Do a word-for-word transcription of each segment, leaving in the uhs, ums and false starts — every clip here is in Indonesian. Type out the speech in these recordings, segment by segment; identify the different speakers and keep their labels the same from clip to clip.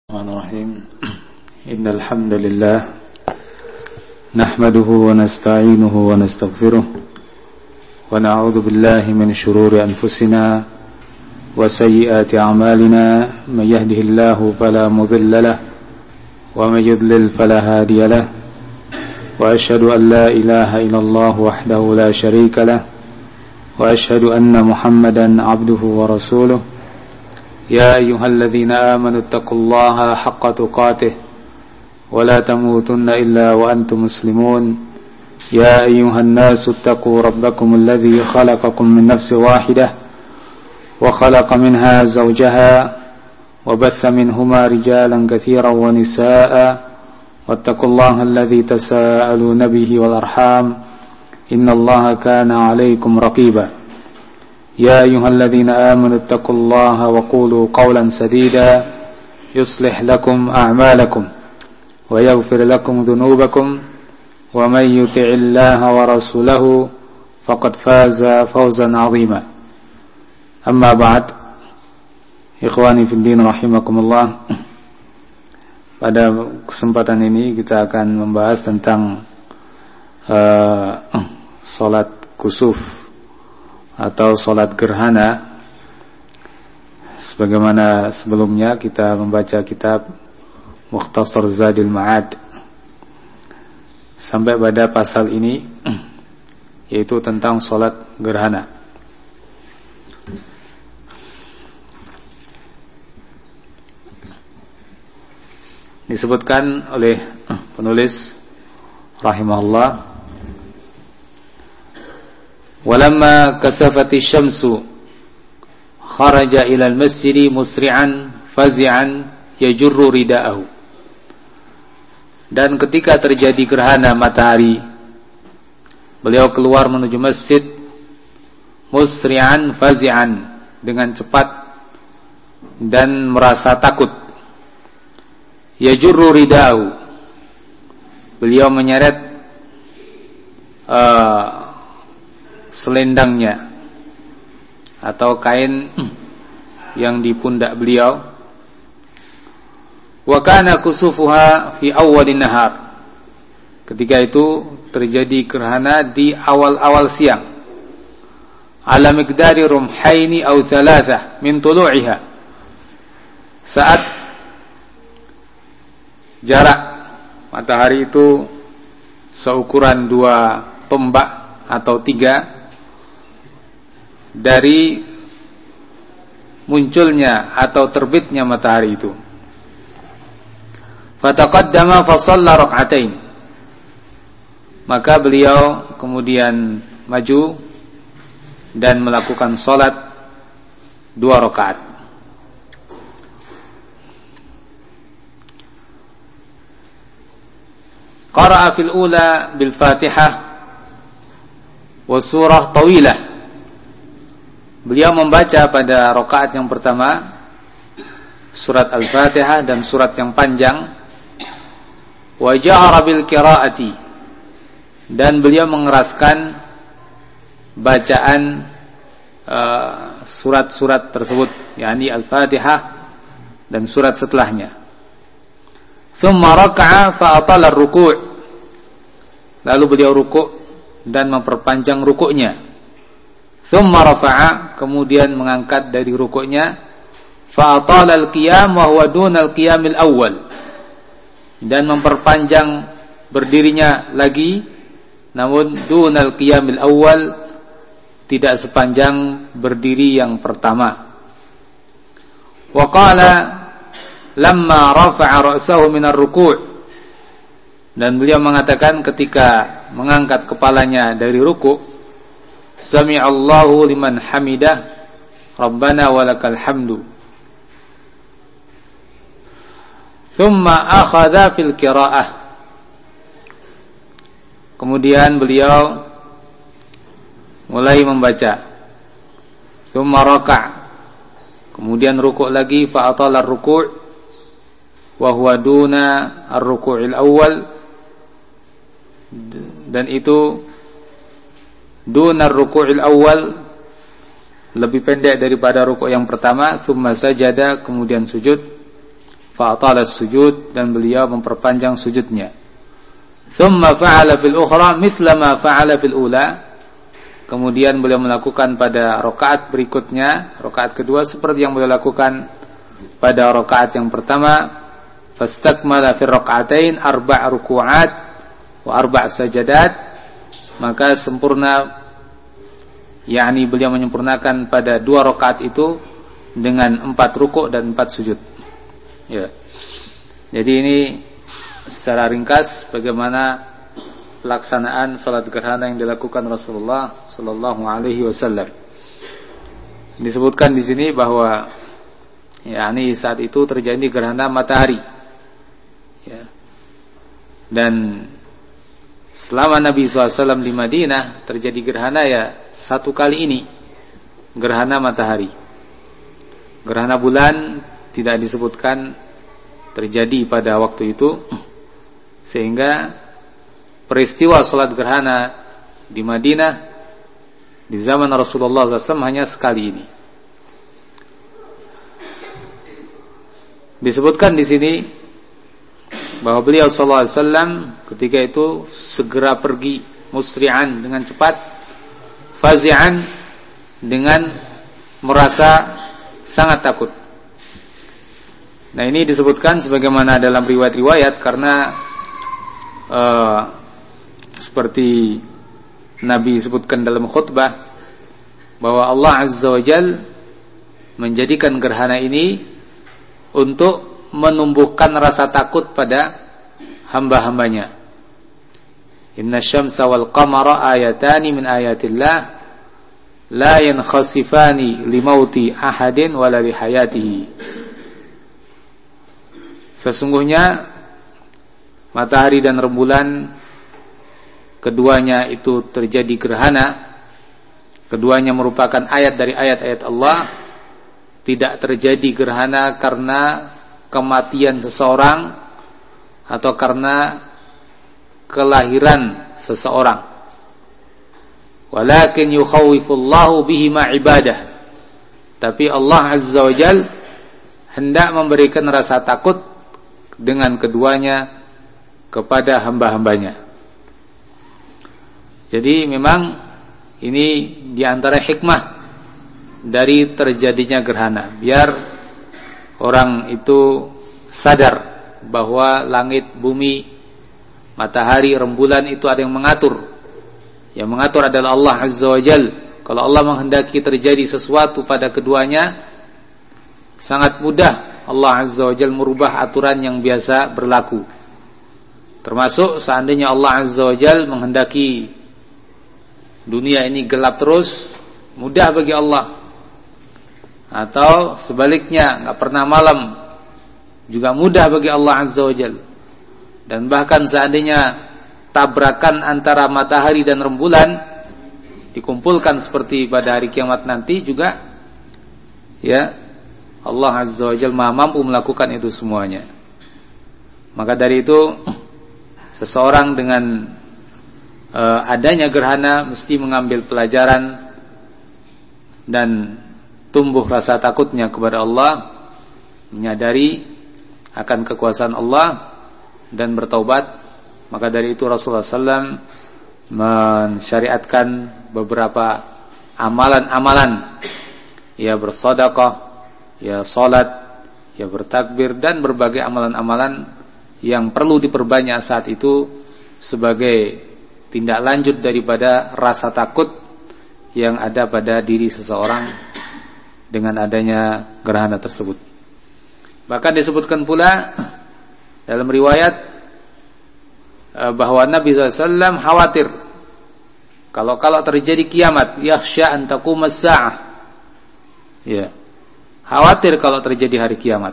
Speaker 1: Bismillahirrahmanirrahim. Innal hamdalillah nahmaduhu wa nasta'inuhu wa nastaghfiruh wa na'udzu billahi min shururi anfusina wa sayyiati a'malina may yahdihillahu fala mudilla lahu wa may yudlil fala hadiya lahu wa asyhadu an la ilaha illallah wahdahu la syarika lahu wa asyhadu anna Muhammadan 'abduhu wa rasuluh. يا أيها الذين آمنوا اتقوا الله حق تقاته ولا تموتن إلا وأنتم مسلمون يا أيها الناس اتقوا ربكم الذي خلقكم من نفس واحدة وخلق منها زوجها وبث منهما رجالا كثيرا ونساء واتقوا الله الذي تساءلون به والأرحام إن الله كان عليكم رقيبا يا أيها الذين آمنوا اتقوا الله وقولوا قولا سديدا يصلح لكم أعمالكم ويغفر لكم ذنوبكم ومن يطع الله ورسوله فقد فاز فوزا عظيما أما بعد إخواني في الدين رحمكم الله. Pada kesempatan ini kita akan membahas tentang uh, salat kusuf atau salat gerhana. Sebagaimana sebelumnya kita membaca kitab Mukhtasar Zadil Ma'ad sampai pada pasal ini, yaitu tentang salat gerhana. Disebutkan oleh penulis rahimahullah, walamma kasafati syamsu kharaja ila al-masjid musri'an fazi'an yajurru rida'ahu. Dan ketika terjadi gerhana matahari, beliau keluar menuju masjid musri'an fazi'an, dengan cepat dan merasa takut. Yajurru rida'ahu, beliau menyeret uh, selendangnya atau kain yang di pundak beliau. Wa kana kusufuha fi awwalin nahar, ketika itu terjadi gerhana di awal-awal siang. Ala miqdari rumhaini aw thalathah min tulu'iha, saat jarak matahari itu seukuran dua tombak atau tiga dari munculnya atau terbitnya matahari itu. Fataqaddama fa shalla rak'atain, maka beliau kemudian maju dan melakukan salat dua rakaat. Qara'a fil ula bil Fatihah wa surah tawilah, beliau membaca pada rakaat yang pertama surat Al-Fatihah dan surat yang panjang. Wa ja'ara bil qiraati, dan beliau mengeraskan bacaan uh, surat-surat tersebut, yakni Al-Fatihah dan surat setelahnya. Thumma raka'a fa atala ar-ruku', lalu beliau ruku' dan memperpanjang rukuknya. Thumma rafa'a, kemudian mengangkat dari rukuknya. Fa atala al-qiyam wa huwa duna al-qiyamil awwal, dan memperpanjang berdirinya lagi, namun duna al-qiyamil awwal, tidak sepanjang berdiri yang pertama. Wa qala lamma rafa'a ra'sahu min ar-ruku', dan beliau mengatakan ketika mengangkat kepalanya dari ruku', Sami'allahu liman hamidah, Rabbana walakal hamdu. Thumma akhadha fil qira'ah, kemudian beliau mulai membaca. Thumma raka', kemudian ruku' lagi. Fa atala ar-ruku' wa huwa duna ar-ruku'il awwal, dan itu duna ar-ruku'il awwal, lebih pendek daripada rukuk yang pertama. Thumma sajada, kemudian sujud. fa atala sujud, dan beliau memperpanjang sujudnya. Thumma fa'ala fil ukhra mithla ma fa'ala fil ula. Kemudian beliau melakukan pada rakaat berikutnya, rakaat kedua seperti yang beliau lakukan pada rakaat yang pertama. Fastakmala fil raka'atain arba' ruku'at wa arba' sajadat. Maka sempurna, yakni beliau menyempurnakan pada dua rakaat itu dengan empat rukuk dan empat sujud. Ya. Jadi ini secara ringkas bagaimana pelaksanaan salat gerhana yang dilakukan Rasulullah sallallahu alaihi wasallam. Disebutkan di sini bahwa yakni saat itu terjadi gerhana matahari. Ya. Dan selama Nabi shallallahu alaihi wasallam di Madinah terjadi gerhana ya satu kali ini, gerhana matahari. Gerhana bulan tidak disebutkan terjadi pada waktu itu, sehingga peristiwa salat gerhana di Madinah di zaman Rasulullah shallallahu alaihi wasallam hanya sekali ini. Disebutkan di sini bahwa beliau sallallahu alaihi wasallam ketika itu segera pergi musri'an dengan cepat, fazi'an dengan merasa sangat takut. Nah, ini disebutkan sebagaimana dalam riwayat-riwayat karena uh, seperti Nabi sebutkan dalam khutbah bahwa Allah Azza wa Jalla menjadikan gerhana ini untuk menumbuhkan rasa takut pada hamba-hambanya. Inna syamsa wal qamara ayatani min ayatillah la yankhasifani limauti ahadin wala lihayatihi. Sesungguhnya matahari dan rembulan keduanya itu terjadi gerhana, keduanya merupakan ayat dari ayat-ayat Allah. Tidak terjadi gerhana karena kematian seseorang atau karena kelahiran seseorang. Walakin yukhawwifullahu bihima ibadah. Tapi Allah Azza wa Jalla hendak memberikan rasa takut dengan keduanya kepada hamba-hambanya. Jadi memang ini diantara hikmah dari terjadinya gerhana, biar orang itu sadar bahwa langit, bumi, matahari, rembulan itu ada yang mengatur. Yang mengatur adalah Allah Azza wa Jalla. Kalau Allah menghendaki terjadi sesuatu pada keduanya, sangat mudah Allah Azza wa Jalla merubah aturan yang biasa berlaku. Termasuk seandainya Allah Azza wa Jalla menghendaki dunia ini gelap terus, mudah bagi Allah. Atau sebaliknya, enggak pernah malam, juga mudah bagi Allah Azza wa Jalla. Dan bahkan seandainya tabrakan antara matahari dan rembulan dikumpulkan seperti pada hari kiamat nanti juga, ya, Allah Azza wa Jalla Maha mampu melakukan itu semuanya. Maka dari itu seseorang dengan uh, adanya gerhana mesti mengambil pelajaran dan tumbuh rasa takutnya kepada Allah, menyadari akan kekuasaan Allah dan bertaubat. Maka dari itu Rasulullah sallallahu alaihi wasallam mensyariatkan beberapa amalan-amalan, ya bersedekah, ya salat, ya bertakbir, dan berbagai amalan-amalan yang perlu diperbanyak saat itu sebagai tindak lanjut daripada rasa takut yang ada pada diri seseorang dengan adanya gerhana tersebut. Bahkan disebutkan pula dalam riwayat bahwa Nabi sallallahu alaihi wasallam khawatir kalau kalau terjadi kiamat, yakhsha an taqumas saah. Ya. Khawatir kalau terjadi hari kiamat.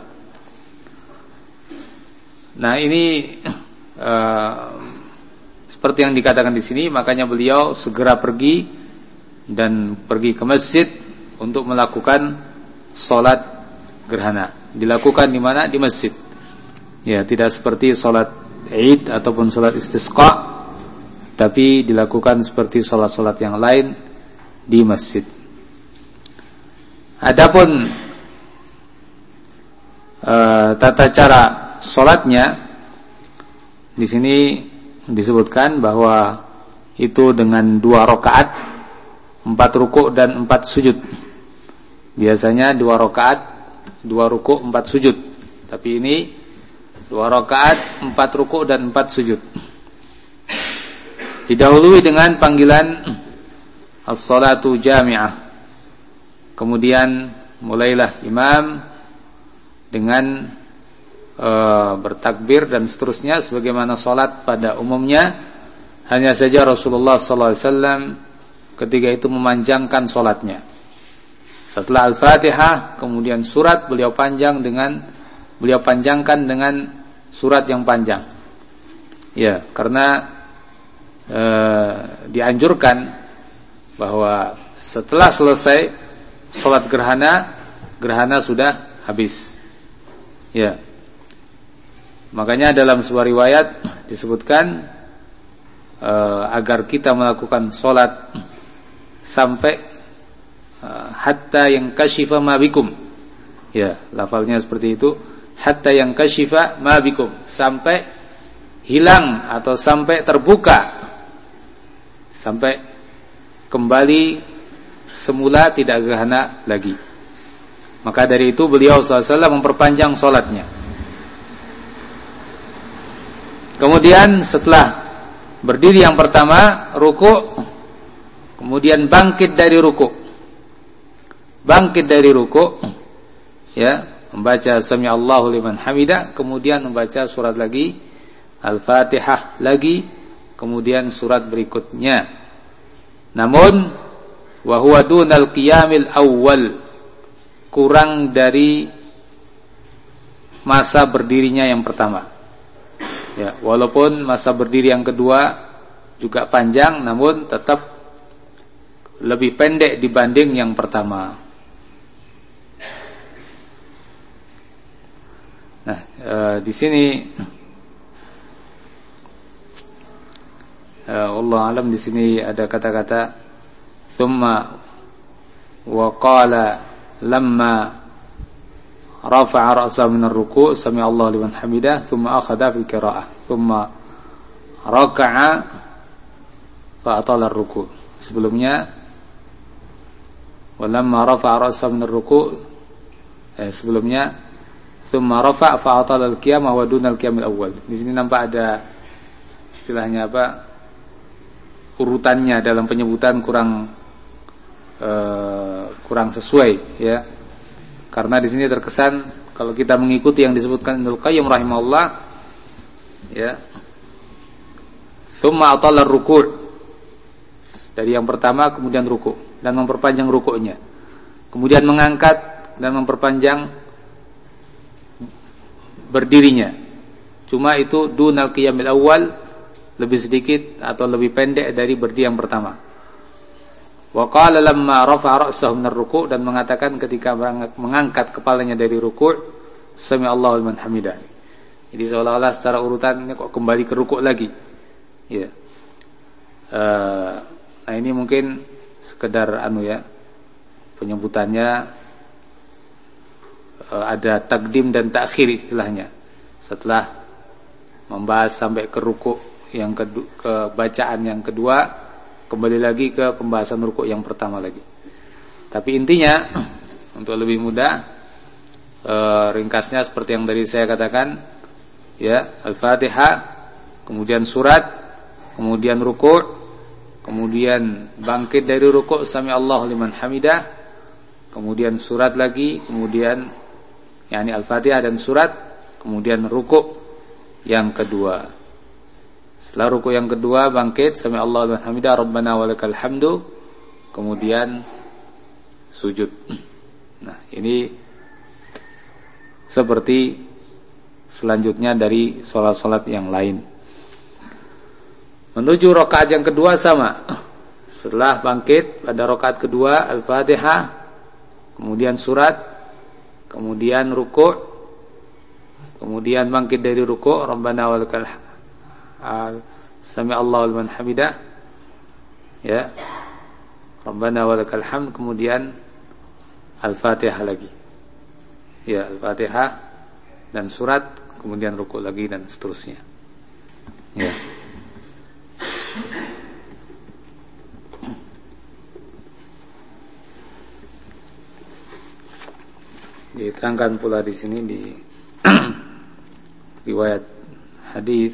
Speaker 1: Nah, ini uh, seperti yang dikatakan di sini, makanya beliau segera pergi dan pergi ke masjid untuk melakukan salat gerhana. Dilakukan di mana? Di masjid. Ya, tidak seperti salat Id ataupun salat istisqa, tapi dilakukan seperti salat-salat yang lain di masjid. Adapun Uh, tata cara salatnya di sini disebutkan bahwa itu dengan dua rakaat, empat rukuk dan empat sujud. Biasanya dua rakaat, dua rukuk, empat sujud. Tapi ini dua rakaat, empat rukuk dan empat sujud. Didahului dengan panggilan as-salatu jami'ah. Kemudian mulailah imam dengan e, bertakbir dan seterusnya sebagaimana salat pada umumnya. Hanya saja Rasulullah sallallahu alaihi wasallam ketika itu memanjangkan salatnya. Setelah Al-Fatihah kemudian surat beliau panjang dengan beliau panjangkan dengan surat yang panjang. Ya, karena e, dianjurkan bahwa setelah selesai salat gerhana, gerhana sudah habis. Ya. Makanya dalam sebuah riwayat disebutkan e, agar kita melakukan salat sampai e, hatta yang kashifa ma bikum. Ya, lafalnya seperti itu, hatta yang kashifa ma bikum, sampai hilang atau sampai terbuka, sampai kembali semula tidak gerhana lagi. Maka dari itu beliau sallallahu alaihi wasallam memperpanjang salatnya. Kemudian setelah berdiri yang pertama, ruku', kemudian bangkit dari ruku'. Bangkit dari ruku', ya, membaca sami Allahu liman hamidah, kemudian membaca surat lagi, Al-Fatihah lagi, kemudian surat berikutnya. Namun wa huwa dunal qiyamil awwal, kurang dari masa berdirinya yang pertama. Ya, walaupun masa berdiri yang kedua juga panjang, namun tetap lebih pendek dibanding yang pertama. Nah, e, di sini e, Allah alam di sini ada kata-kata thumma wa qala lamma rafa'a ra'sahu min ar-ruku' sami Allahu liman hamidah thumma akhadha fi qira'ah thumma raka'a fa atala ar-ruku'. Sebelumnya walamma rafa'a ra'sahu min ar-ruku' eh, sebelumnya thumma rafa'a fa atala al-qiyamah wa duna al-qiyamil awwal. Di sini nampak ada istilahnya apa, urutannya dalam penyebutan kurang uh, kurang sesuai, ya. Karena di sini terkesan kalau kita mengikuti yang disebutkan Ibnu Qayyim rahimahullah, ya, thumma atala ar-ruku', dari yang pertama kemudian ruku' dan memperpanjang ruku'nya, kemudian mengangkat dan memperpanjang berdirinya. Cuma itu dunal qiyamil awal, lebih sedikit atau lebih pendek dari berdiri yang pertama. Wa qala lamma rafa'a ra'sahu min ar-ruku', dan mengatakan ketika mengangkat kepalanya dari ruku', sami Allahu liman hamidah. Jadi seolah-olah secara urutan ini kok kembali ke ruku' lagi. Ya. Uh, nah ini mungkin sekedar anu ya, penyebutannya uh, ada takdim dan takhir istilahnya. Setelah membahas sampai ke ruku' yang kedua, ke bacaan yang kedua, kembali lagi ke pembahasan rukuk yang pertama lagi. Tapi intinya untuk lebih mudah, e, ringkasnya seperti yang tadi saya katakan, ya, Al-Fatihah, kemudian surat, kemudian rukuk, kemudian bangkit dari rukuk sami Allahu liman hamidah, kemudian surat lagi, kemudian yakni Al-Fatihah dan surat, kemudian rukuk yang kedua. Setelah ruku yang kedua bangkit sami Allahu liman hamidah rabbana walakal hamdu, kemudian sujud. Nah, ini seperti selanjutnya dari salat-salat yang lain. Menuju rakaat yang kedua sama. Setelah bangkit pada rakaat kedua Al-Fatihah, kemudian surat, kemudian ruku', kemudian bangkit dari ruku', rabbana walakal hamdu, sami Allahu liman hamidah, ya, rabbana walakal hamd, kemudian Al-Fatihah lagi, ya, Al-Fatihah dan surat, kemudian ruku lagi dan seterusnya. Ya. Diterangkan pula di sini di riwayat hadis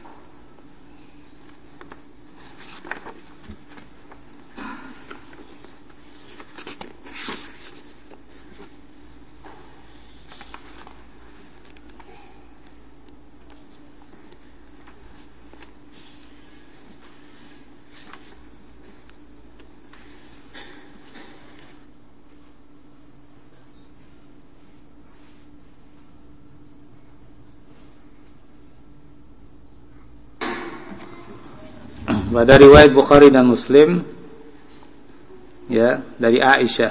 Speaker 1: pada riwayat Bukhari dan Muslim, ya, dari Aisyah,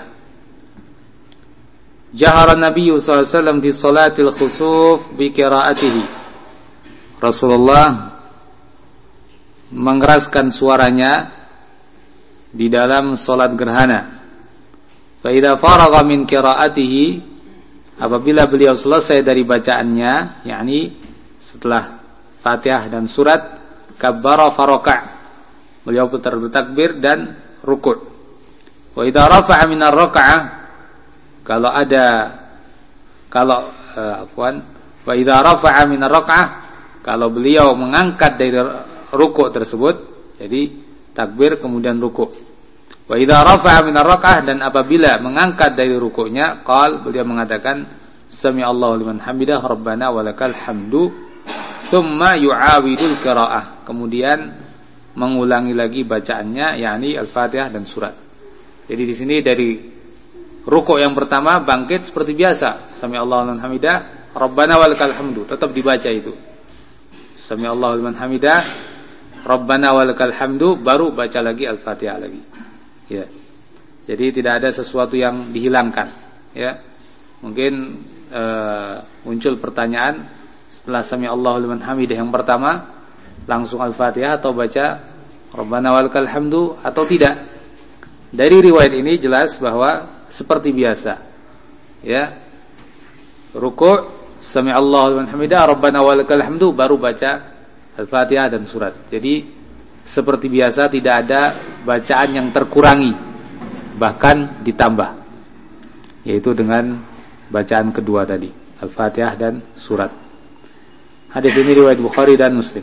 Speaker 1: jahara Nabi sallallahu alaihi wasallam di salatil khusuf bi qiraatihi. Rasulullah mengeraskan suaranya di dalam salat gerhana. Fa idza faragha min qiraatihi, apabila beliau selesai dari bacaannya, yakni setelah Fatihah dan surat, kabbara faraka', beliau putar bertakbir dan rukuk. Wa idza rafa'a minar raka'ah, kalau ada kalau uh, afwan, wa idza rafa'a minar raka'ah, kalau beliau mengangkat dari rukuk tersebut, jadi takbir kemudian rukuk. Wa idza rafa'a minar raka'ah, dan apabila mengangkat dari rukuknya, qal, beliau mengatakan sami Allahu liman hamidah rabbana walakal hamdu, thumma yu'awidul qira'ah, kemudian mengulangi lagi bacaannya, yakni Al-Fatihah dan surat. Jadi di sini dari rukuk yang pertama bangkit seperti biasa, sami Allahu liman hamidah rabbana walakal hamdu, tetap dibaca itu. Sami Allahu liman hamidah rabbana walakal hamdu, baru baca lagi Al-Fatihah lagi. Ya. Jadi tidak ada sesuatu yang dihilangkan, ya. Mungkin uh, muncul pertanyaan setelah sami Allahu liman hamidah yang pertama langsung Al-Fatihah atau baca Rabbana walakal hamdu atau tidak. Dari riwayat ini jelas bahwa seperti biasa, ya, rukuk sami Allahu liman hamidah Rabbana walakal hamdu, baru baca Al-Fatihah dan surat. Jadi seperti biasa, tidak ada bacaan yang terkurangi, bahkan ditambah, yaitu dengan bacaan kedua tadi, Al-Fatihah dan surat. Hadis ini riwayat Bukhari dan Muslim.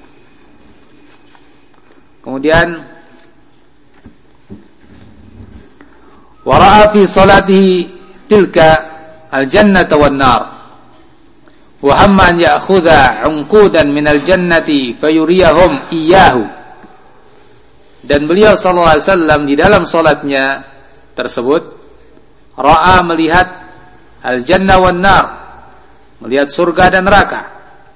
Speaker 1: Kemudian wara'a fi salatihi tilka al-jannata wan nar wa hamma an ya'khudha 'unqudan min al-jannati fayuriyahum iyyahu. Dan beliau sallallahu alaihi wasallam di dalam salatnya tersebut ra'a, melihat al-jannah wan nar, melihat surga dan neraka.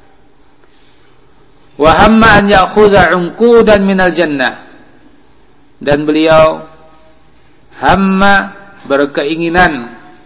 Speaker 1: Wa hamma an ya'khudha 'unqudan minal jannah, dan beliau hamma, berkeinginan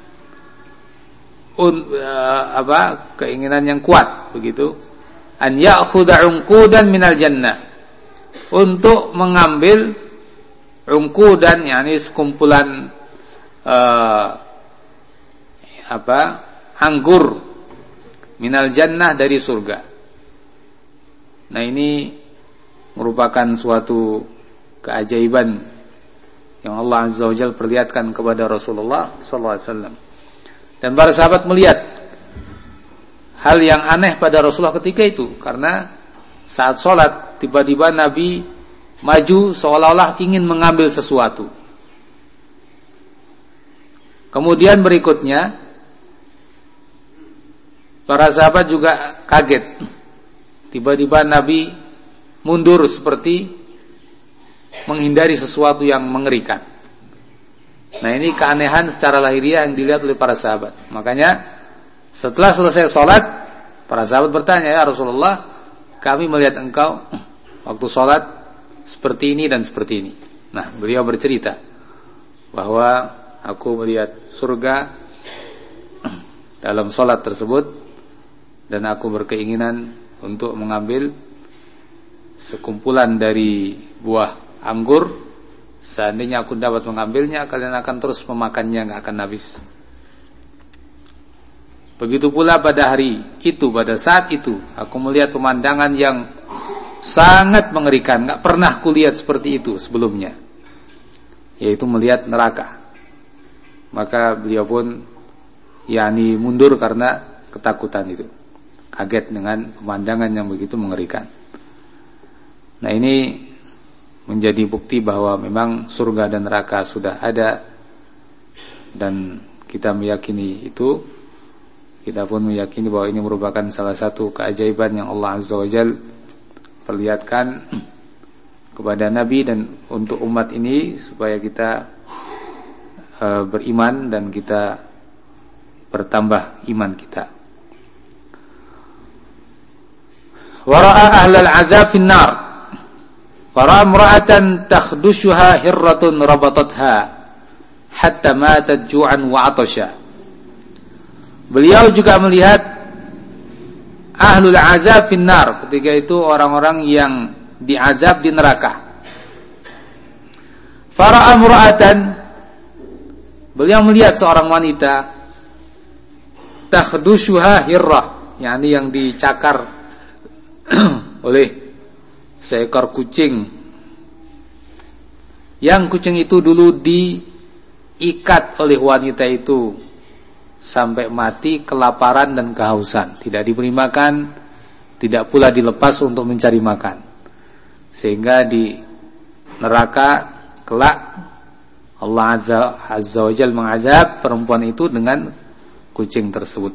Speaker 1: un, uh, apa keinginan yang kuat begitu, an ya'khudha 'unqudan minal jannah, untuk mengambil 'unqudan, yakni sekumpulan uh, apa anggur, minal jannah, dari surga. Nah, ini merupakan suatu keajaiban yang Allah Azza wa Jalla perlihatkan kepada Rasulullah sallallahu alaihi wasallam. Dan para sahabat melihat hal yang aneh pada Rasulullah ketika itu, karena saat sholat tiba-tiba Nabi maju seolah-olah ingin mengambil sesuatu. Kemudian berikutnya para sahabat juga kaget. Tiba-tiba Nabi mundur seperti menghindari sesuatu yang mengerikan. Nah, ini keanehan secara lahiriah yang dilihat oleh para sahabat. Makanya setelah selesai sholat, para sahabat bertanya, ya Rasulullah, kami melihat engkau waktu sholat seperti ini dan seperti ini. Nah, beliau bercerita bahwa aku melihat surga dalam sholat tersebut, dan aku berkeinginan untuk mengambil sekumpulan dari buah anggur. Seandainya aku dapat mengambilnya, kalian akan terus memakannya, nggak akan habis. Begitu pula pada hari itu, pada saat itu, aku melihat pemandangan yang sangat mengerikan. Gak pernah kulihat seperti itu sebelumnya, yaitu melihat neraka. Maka beliau pun yakni mundur karena ketakutan itu, kaget dengan pemandangan yang begitu mengerikan. Nah, ini menjadi bukti bahwa memang surga dan neraka sudah ada, dan kita meyakini itu. Kita pun meyakini bahwa ini merupakan salah satu keajaiban yang Allah Azza wa Jalla perlihatkan kepada Nabi dan untuk umat ini, supaya kita uh, beriman dan kita bertambah iman kita. Wara'a ahlal azab fin nar, wara'a imra'atan takhdushuha hirratun rabatatha hatta matat ju'an wa 'atasha. Beliau juga melihat ahlul azab fin nar, ketika itu orang-orang yang diazab di neraka. Fara'a imra'atan, beliau melihat seorang wanita takhdushuha hirrah, yakni yang dicakar oleh seekor kucing. Yang kucing itu dulu diikat oleh wanita itu sampai mati kelaparan dan kehausan, tidak diberi makan, tidak pula dilepas untuk mencari makan, sehingga di neraka kelak Allah Azza, Azza wa Jalla mengazab perempuan itu dengan kucing tersebut.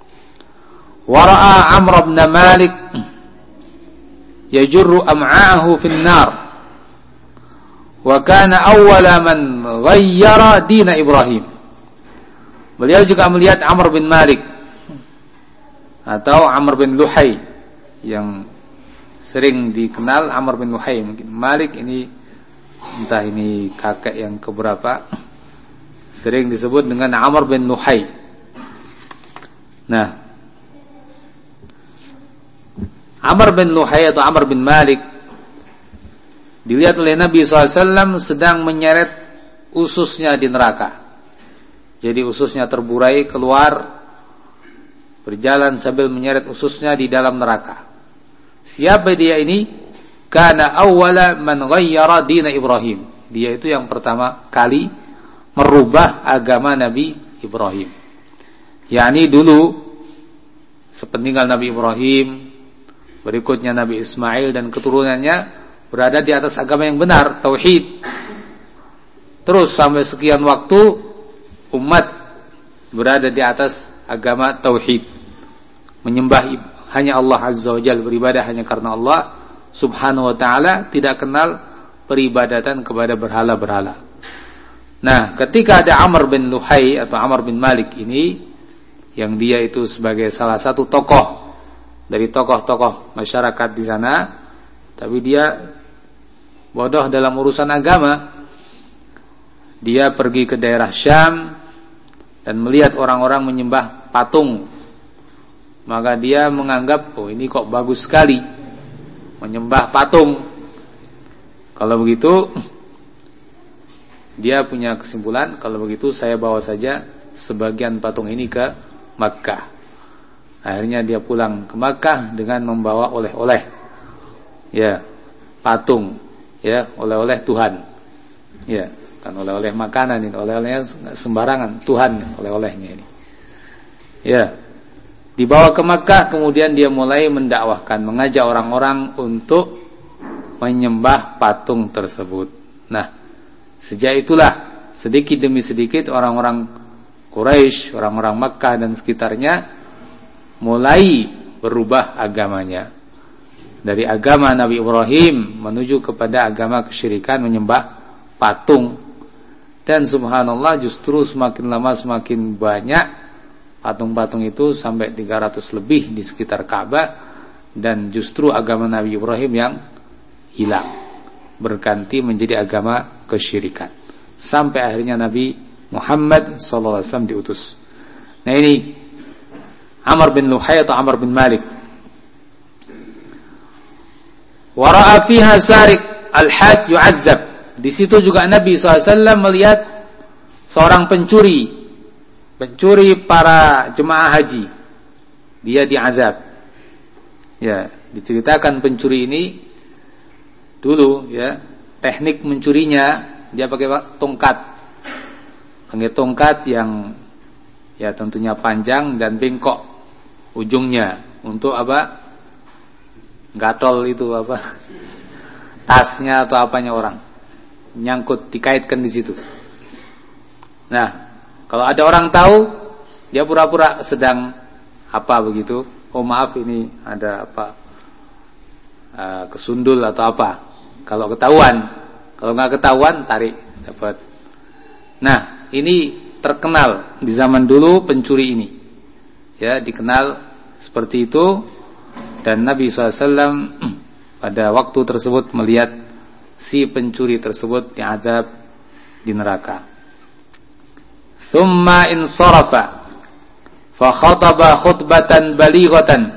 Speaker 1: Wara'a Amr bin Malik yajurru am'a'ahu fin nar, wa kana awwala man ghayyara dina Ibrahim. Beliau juga melihat Amr bin Malik atau Amr bin Luhai, yang sering dikenal Amr bin Luhai. Mungkin Malik ini entah ini kakek yang keberapa, sering disebut dengan Amr bin Luhai. Nah, Amr bin Luhai atau Amr bin Malik dilihat oleh Nabi shallallahu alaihi wasallam sedang menyeret ususnya di neraka. Jadi ususnya terburai keluar, berjalan sambil menyeret ususnya di dalam neraka. Siapa dia ini? Kana awwala man ghayyara dina Ibrahim. Dia itu yang pertama kali merubah agama Nabi Ibrahim. yakni dulu sepeninggal Nabi Ibrahim, berikutnya Nabi Ismail dan keturunannya berada di atas agama yang benar, tauhid. Terus sampai sekian waktu umat berada di atas agama tauhid, menyembah hanya Allah Azza wa Jalla, beribadah hanya karena Allah Subhanahu wa ta'ala, tidak kenal peribadatan kepada berhala-berhala. Nah, ketika ada Amr bin Luhai atau Amr bin Malik ini, yang dia itu sebagai salah satu tokoh dari tokoh-tokoh masyarakat di sana, tapi dia bodoh dalam urusan agama. Dia pergi ke daerah Syam dan melihat orang-orang menyembah patung. Maka dia menganggap, oh ini kok bagus sekali menyembah patung. Kalau begitu, dia punya kesimpulan, kalau begitu saya bawa saja sebagian patung ini ke Makkah. Akhirnya dia pulang ke Makkah dengan membawa oleh-oleh, ya, patung, ya, oleh-oleh Tuhan, ya, kan oleh-oleh makanan ini, oleh-olehnya sembarangan, Tuhan oleh-olehnya ini, ya. Dibawa ke Makkah, kemudian dia mulai mendakwahkan, mengajak orang-orang untuk menyembah patung tersebut. Nah, sejak itulah sedikit demi sedikit orang-orang Quraisy, orang-orang Makkah dan sekitarnya mulai berubah agamanya dari agama Nabi Ibrahim menuju kepada agama kesyirikan, menyembah patung. Dan subhanallah, justru semakin lama semakin banyak patung-patung itu, sampai tiga ratus lebih di sekitar Ka'bah, dan justru agama Nabi Ibrahim yang hilang, berganti menjadi agama kesyirikan, sampai akhirnya Nabi Muhammad sallallahu alaihi wasallam diutus. Nah, ini Amr bin Luhai atau Amr bin Malik. Wa ra'a fiha sarik al-hajj yu'adzab. Di situ juga Nabi sallallahu alaihi wasallam melihat seorang pencuri pencuri para jemaah haji, dia diazab. Ya, diceritakan pencuri ini dulu ya, teknik mencurinya dia pakai tongkat. Pakai tongkat yang ya tentunya panjang dan bengkok ujungnya untuk apa? Gatol itu apa? Tasnya atau apanya orang. Nyangkut, dikaitkan di situ. Nah, kalau ada orang tahu, dia pura-pura sedang apa begitu? Oh maaf, ini ada apa? Uh, kesundul atau apa? Kalau ketahuan, kalau nggak ketahuan tarik dapat. Nah, ini terkenal di zaman dulu pencuri ini. Ya, dikenal seperti itu, dan Nabi shallallahu alaihi wasallam pada waktu tersebut melihat si pencuri tersebut diazab di neraka. Thumma insarafa fa khataba khutbatan balighatan.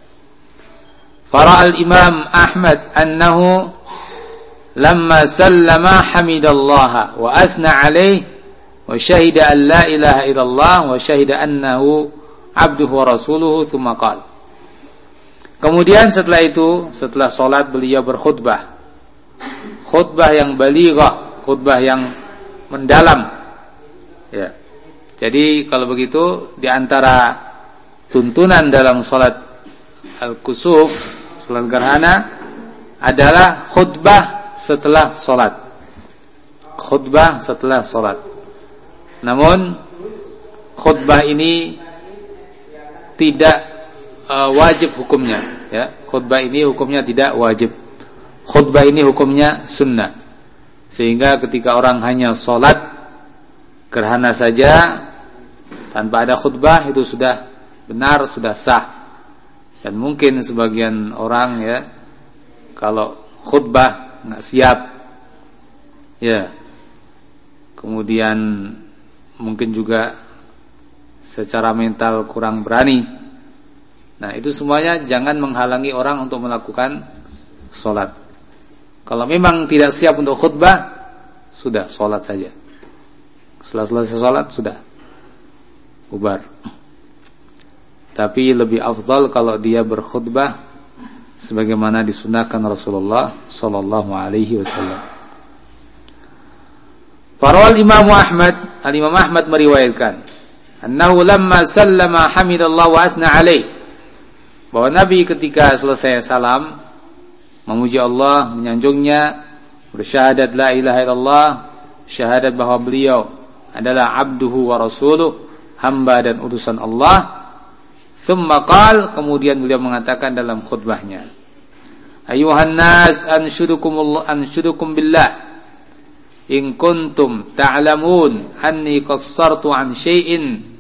Speaker 1: Fara'a al-Imam Ahmad annahu lamma sallama hamidallaha wa athna alayhi wa syahida an la ilaha illallah wa syahida annahu abduhu wa rasuluhu thumma qala. Kemudian setelah itu, setelah sholat beliau berkhutbah, khutbah yang balighah, khutbah yang mendalam. Ya. Jadi kalau begitu, di antara tuntunan dalam sholat al-kusuf, sholat gerhana, adalah khutbah setelah sholat. Khutbah setelah sholat. Namun khutbah ini tidak Uh, wajib hukumnya, ya. Khutbah ini hukumnya tidak wajib. Khutbah ini hukumnya sunnah. Sehingga ketika orang hanya sholat gerhana saja tanpa ada khutbah, itu sudah benar, sudah sah. Dan mungkin sebagian orang ya, kalau khutbah nggak siap, ya, kemudian mungkin juga secara mental kurang berani. Nah, itu semuanya jangan menghalangi orang untuk melakukan sholat. Kalau memang tidak siap untuk khutbah, sudah sholat saja. Setelah selesai sholat, sudah bubar. Tapi lebih afdal kalau dia berkhutbah sebagaimana disunahkan Rasulullah sallallahu alaihi wasallam. Farawal Imam Ahmad, Al-Imam Ahmad meriwayatkan, annahu lamma sallama hamidallah wa asna alaihi, bahwa Nabi ketika selesai salam memuji Allah, menyanjungnya, bersyahadat la ilaha illallah, syahadat bahwa beliau adalah abduhu wa rasuluh, hamba dan utusan Allah. Thumma qal, kemudian beliau mengatakan dalam khutbahnya, ayuhan nas anshudukum anshudukum billah in kuntum ta'lamun anni qassartu an syai'in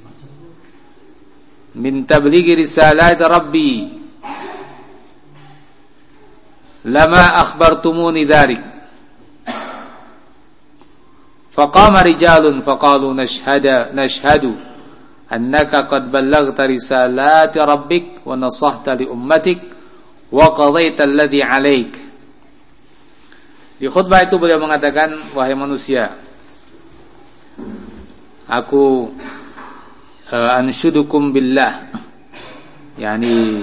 Speaker 1: min tablighi risalat rabbi lama akhbartumuni dhalik. Faqama rijalun faqalu nashhadu nashhadu annaka qad ballaghta risalati rabbik wa nasahta li ummatik wa qadaita alladhi 'alaik. Di khutbah itu beliau mengatakan, wahai manusia, aku Uh, anshudukum billah, yakni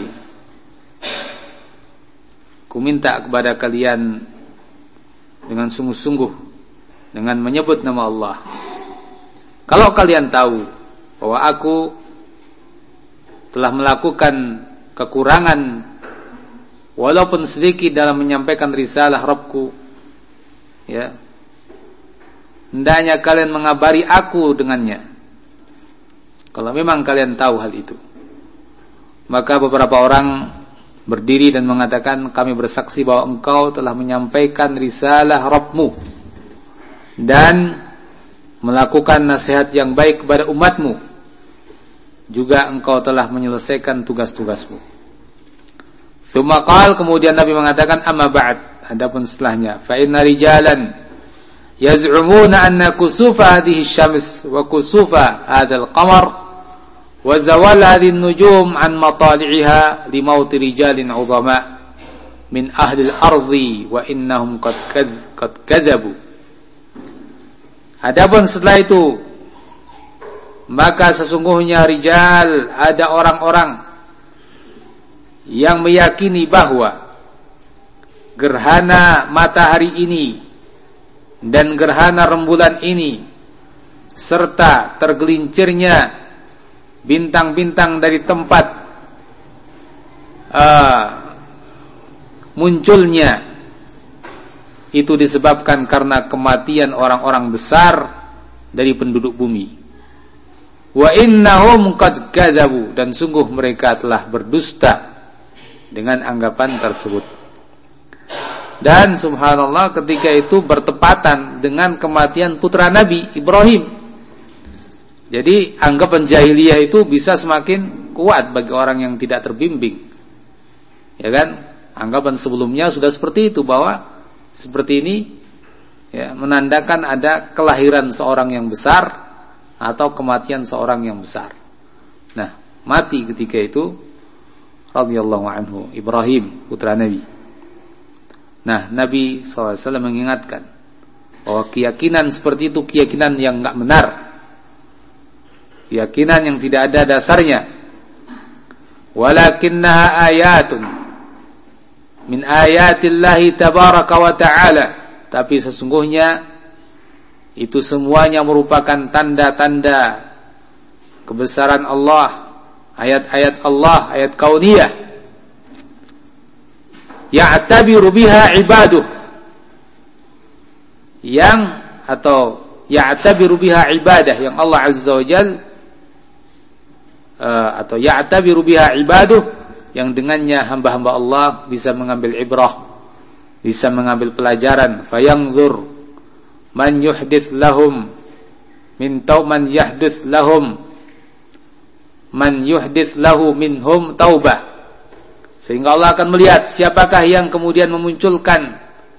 Speaker 1: ku minta kepada kalian dengan sungguh-sungguh dengan menyebut nama Allah. Kalau kalian tahu bahwa aku telah melakukan kekurangan walaupun sedikit dalam menyampaikan risalah Rabbku, ya, hendaknya kalian mengabari aku dengannya. Kalau memang kalian tahu hal itu. Maka beberapa orang berdiri dan mengatakan, kami bersaksi bahwa engkau telah menyampaikan risalah Rabbmu dan melakukan nasihat yang baik kepada umatmu. Juga engkau telah menyelesaikan tugas-tugasmu. Tsumma qala, kemudian Nabi mengatakan, amma ba'd, adapun setelahnya, fa inna rijalan yaz'umuna anna kusufa hadhihi syams wa kusufa hadzal qamar wa zawal hadhihi an-nujum an matali'iha li mauti rijalin 'udhama min ahli al-ardi wa innahum qad qad kadzabu. Adapun setelah itu maka sesungguhnya rijal, ada orang-orang yang meyakini bahwa gerhana matahari ini dan gerhana rembulan ini serta tergelincirnya bintang-bintang dari tempat uh, munculnya itu disebabkan karena kematian orang-orang besar dari penduduk bumi. Wa innahum qad kadzabu, dan sungguh mereka telah berdusta dengan anggapan tersebut. Dan subhanallah, ketika itu bertepatan dengan kematian putra Nabi Ibrahim. Jadi anggapan jahiliyah itu bisa semakin kuat bagi orang yang tidak terbimbing. Ya kan? Anggapan sebelumnya sudah seperti itu, bahwa seperti ini ya, menandakan ada kelahiran seorang yang besar atau kematian seorang yang besar. Nah, mati ketika itu radhiyallahu anhu Ibrahim, putra Nabi. Nah, Nabi shallallahu alaihi wasallam mengingatkan bahwa keyakinan seperti itu keyakinan yang enggak benar, keyakinan yang tidak ada dasarnya. Walakinnaha ayatun min ayatillahi tabaraka wa ta'ala, tapi sesungguhnya itu semuanya merupakan tanda-tanda kebesaran Allah, ayat-ayat Allah, ayat kauniyah, ya'tabiru biha ibaduh, yang atau ya'tabiru biha ibadah, yang Allah azza wa jal uh, atau ya'tabiru biha ibaduh, yang dengannya hamba-hamba Allah bisa mengambil ibrah, bisa mengambil pelajaran. Fayanzur man yuhdits lahum min taub man yahdits lahum man yuhdits lahu minhum taubah, sehingga Allah akan melihat siapakah yang kemudian memunculkan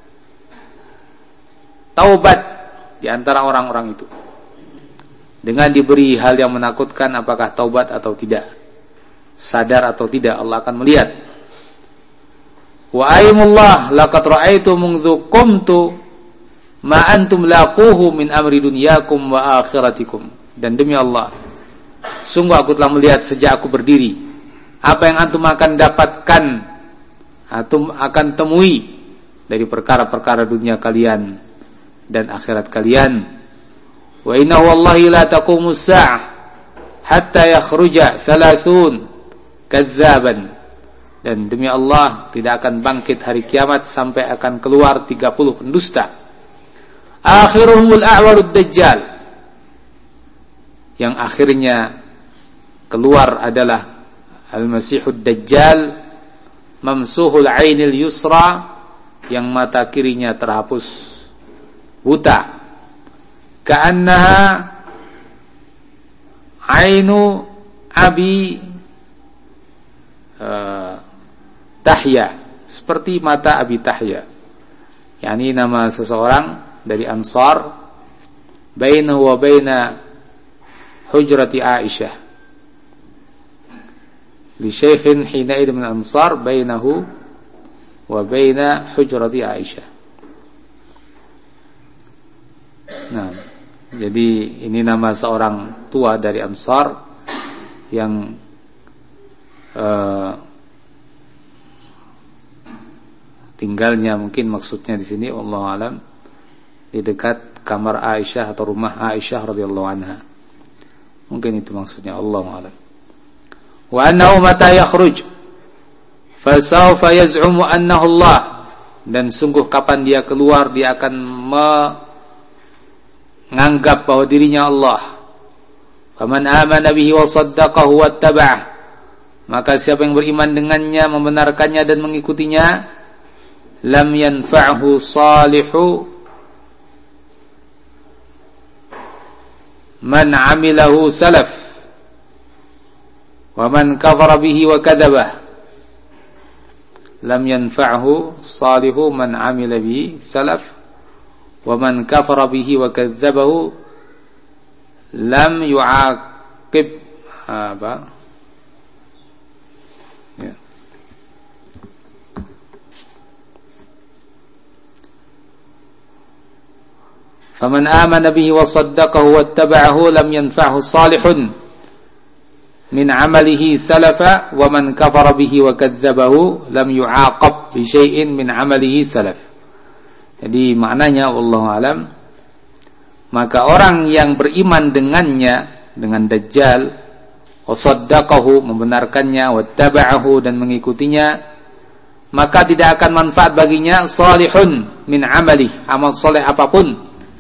Speaker 1: taubat di antara orang-orang itu, dengan diberi hal yang menakutkan apakah taubat atau tidak, sadar atau tidak, Allah akan melihat. Wa aymullah laqad ra'aitu mundzu qumtu ma antum laquhu min amri dunyakum wa akhiratikum, dan demi Allah, sungguh aku telah melihat sejak aku berdiri apa yang antum akan dapatkan, antum akan temui dari perkara-perkara dunia kalian dan akhirat kalian. Wa inna wallahi la taqumus sa'ah hatta yakhruja thalathun kadzaban, dan demi Allah tidak akan bangkit hari kiamat sampai akan keluar tiga puluh pendusta. Akhiruhumul a'warud dajjal, yang akhirnya keluar adalah al-masihud dajjal, mamsuhul ainil yusra, yang mata kirinya terhapus buta, ka'annaha ainu abi uh, Tahya, seperti mata Abi Tahya, yakni nama seseorang dari Ansar, bainahu wa baina hujrati Aisyah, li syaikhin hina idin min Ansar bainahu wa baina hujrati Aisyah. Nah, jadi ini nama seorang tua dari Ansar yang uh, tinggalnya, mungkin maksudnya di sini wallahu alam, di dekat kamar Aisyah atau rumah Aisyah radhiyallahu anha. Mungkin itu maksudnya, wallahu alam. Wa annahu mata yakhruj fasawfa yaz'umu annahu Allah, dan sungguh kapan dia keluar dia akan menganggap bahwa dirinya Allah. Faman amana bihi wa saddaqahu wattaba'ah, maka siapa yang beriman dengannya, membenarkannya dan mengikutinya, lam yanfa'hu salihu man 'amilahu salaf wa man kafara bihi wa kadzabah. Lam yanfa'hu salihu man 'amila bihi salaf wa man kafara bihi wa kadzabahu lam yu'aqib apa ya. faman amana bihi wa saddaqahu wattaba'ahu lam yanfa'hu salihun min 'amalihi salafa wa man kafara bihi wa kadzdzabahu lam yu'aqab bi syai'in min 'amalihi salaf. Jadi maknanya wallahu alam, maka orang yang beriman dengannya, dengan Dajjal, wasaddaqahu, membenarkannya, wattaba'ahu, dan mengikutinya, maka tidak akan manfaat baginya salihun min amali, amal soleh apapun,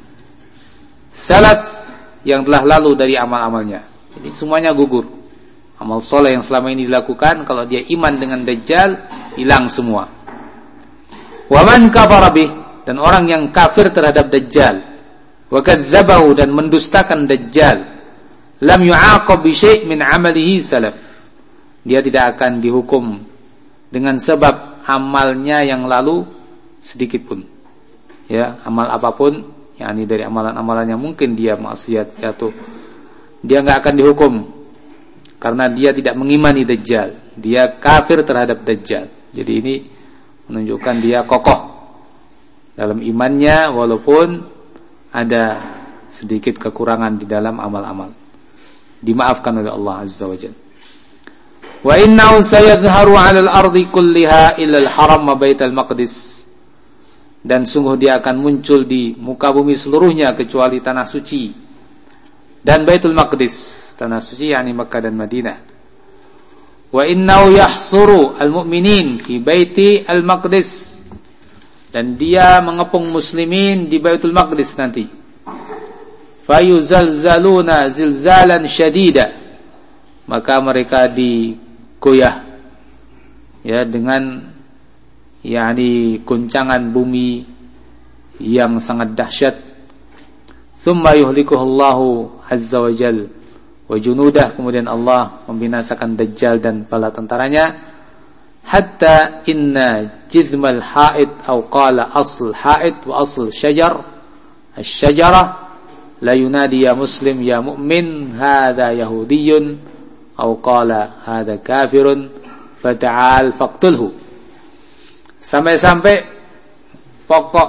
Speaker 1: salaf yang telah lalu dari amal-amalnya. Jadi semuanya gugur. Amal soleh yang selama ini dilakukan, kalau dia iman dengan Dajjal, hilang semua. Wa man kafara bih, dan orang yang kafir terhadap Dajjal, wa kadzdzabahu, dan mendustakan Dajjal, lam yu'aqab bi syai' min 'amalihi salaf, dia tidak akan dihukum dengan sebab amalnya yang lalu sedikit pun. Ya, amal apapun, yakni dari amalan-amalan yang mungkin dia maksiat jatuh, dia enggak akan dihukum karena dia tidak mengimani Dajjal, dia kafir terhadap Dajjal. Jadi ini menunjukkan dia kokoh dalam imannya walaupun ada sedikit kekurangan di dalam amal-amal, dimaafkan oleh Allah Azza wa Jalla. Wa innahu sayadhharu 'alal ardi kulliha illa al-haram wa baitul maqdis, dan sungguh dia akan muncul di muka bumi seluruhnya kecuali tanah suci dan Baitul Maqdis. Tanah suci yakni Makkah dan Madinah. Wa innahu yahsuru al-mu'minin fi baiti al-maqdis, dan dia mengepung muslimin di Baitul Maqdis nanti. Fayuzalzaluna zilzalan syadida, maka mereka digoyah ya dengan yakni guncangan bumi yang sangat dahsyat. Thumma yuhlikuhullahu azza wa jal wa junudah, kemudian Allah membinasakan Dajjal dan bala tentaranya. Hatta inna jizmal ha'id atau qala asl ha'id wa asl syajar asy-syajarah la yunadi ya muslim ya mu'min hadha yahudiyyun atau qala hadha kafirun fata'al faqtulhu. Sampai-sampai pokok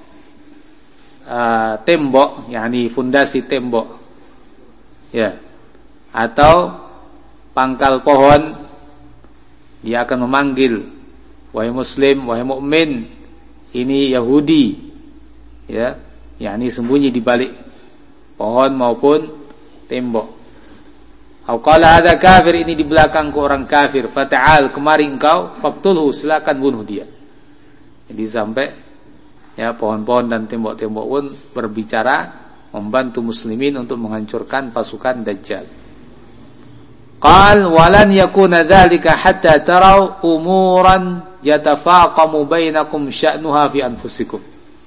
Speaker 1: uh, tembok, yakni fondasi tembok ya, atau pangkal pohon, dia akan memanggil, wahai muslim, wahai mukmin, ini Yahudi ya, yakni sembunyi di balik pohon maupun tembok. Atau qala hadza kafir, ini di belakangku orang kafir, fata'al, kemari engkau, faqtulhu, silakan bunuh dia. Jadi sampai ya pohon-pohon dan tembok-tembok pun berbicara membantu muslimin untuk menghancurkan pasukan Dajjal. Qal walan yakuna dzalika hatta tarau umuran yatafaqamu bainakum sya'nuha fi anfusikum.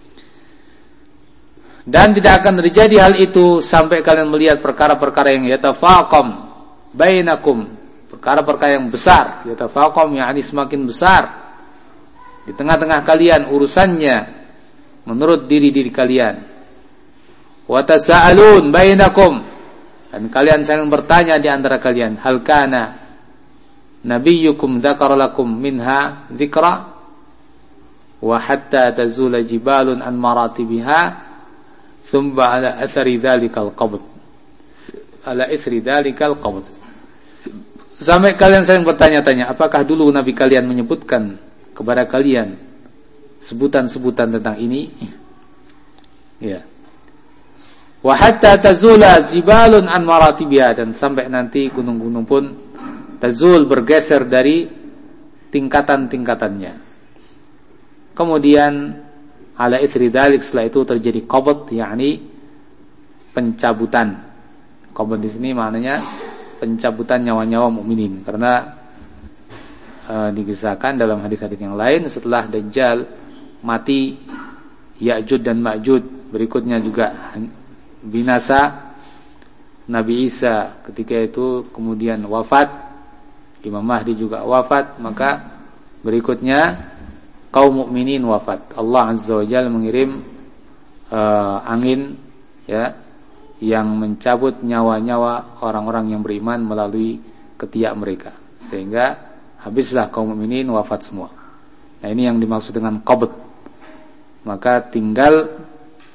Speaker 1: Dan tidak akan terjadi hal itu sampai kalian melihat perkara-perkara yang yatafaqam bainakum, perkara-perkara yang besar. Yatafaqam yakni semakin besar di tengah-tengah kalian urusannya menurut diri-diri kalian. Wa tasaalun bainakum, dan kalian saling bertanya di antara kalian, hal kana nabiyyukum dzakara lakum minha dzikra wa hatta tazula jibalun an maratibiha thumma ala athari dzalikal qabd ala ithri dzalikal qabd. Sampai kalian saling bertanya-tanya, apakah dulu nabi kalian menyebutkan kepada kalian sebutan-sebutan tentang ini? Ya. Wa hatta tazula jibalun an maratibiha, dan sampai nanti gunung-gunung pun tazul, bergeser dari tingkatan-tingkatannya. Kemudian ala itsri dzalik, setelah itu terjadi qabd, yakni pencabutan. Qabd di sini maknanya pencabutan nyawa-nyawa mukminin, karena e, dikisahkan dalam hadis-hadis yang lain setelah Dajjal mati Ya'jud dan Ma'jud, berikutnya juga binasa Nabi Isa ketika itu, kemudian wafat Imam Mahdi juga wafat, maka berikutnya kaum mukminin wafat. Allah Azza wa Jalla mengirim uh, angin ya yang mencabut nyawa-nyawa orang-orang yang beriman melalui ketiak mereka, sehingga habislah kaum mukminin, wafat semua. Nah, ini yang dimaksud dengan qabd. Maka tinggal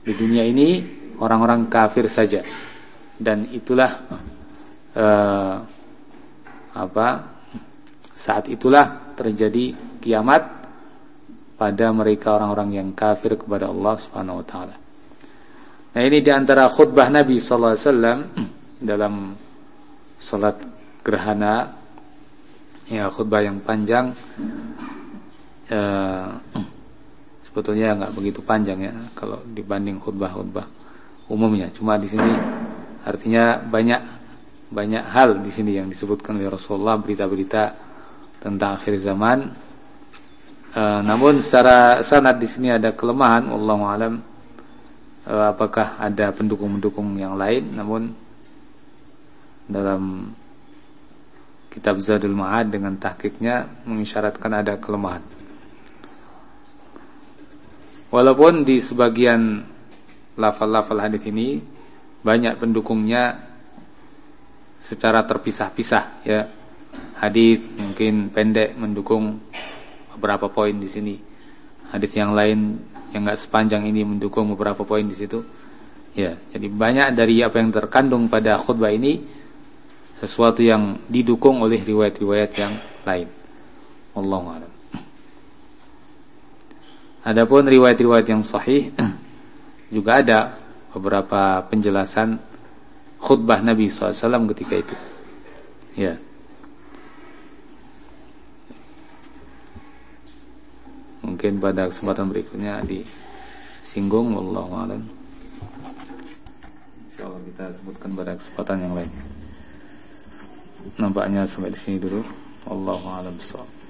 Speaker 1: Di dunia ini orang-orang kafir saja. Dan itulah eh, apa? Saat itulah terjadi kiamat pada mereka orang-orang yang kafir kepada Allah Subhanahu wa taala. Nah, ini di antara khutbah Nabi sallallahu alaihi wasallam dalam salat gerhana, ya, khutbah yang panjang. Eh, sebetulnya enggak begitu panjang ya kalau dibanding khutbah-khutbah umumnya. Cuma di sini artinya banyak banyak hal di sini yang disebutkan oleh Rasulullah, berita-berita tentang akhir zaman. E, namun secara sanad di sini ada kelemahan, wallahu alam. E, apakah ada pendukung-pendukung yang lain? Namun dalam kitab Zadul Ma'ad dengan tahqiqnya mengisyaratkan ada kelemahan. Walaupun di sebagian lafal-lafal hadis ini banyak pendukungnya secara terpisah-pisah, ya. Hadis mungkin pendek mendukung beberapa poin di sini. Hadis yang lain yang enggak sepanjang ini mendukung beberapa poin di situ. Ya, jadi banyak dari apa yang terkandung pada khutbah ini sesuatu yang didukung oleh riwayat-riwayat yang lain. Wallahu a'lam. Adapun riwayat-riwayat yang sahih juga ada beberapa penjelasan khutbah Nabi sallallahu alaihi wasallam ketika itu. Ya. Mungkin pada kesempatan berikutnya disinggung, wallahu a'lam. Insyaallah kita sebutkan pada kesempatan yang lain. Nampaknya sampai di sini dulu. Wallahu a'lam bishawab.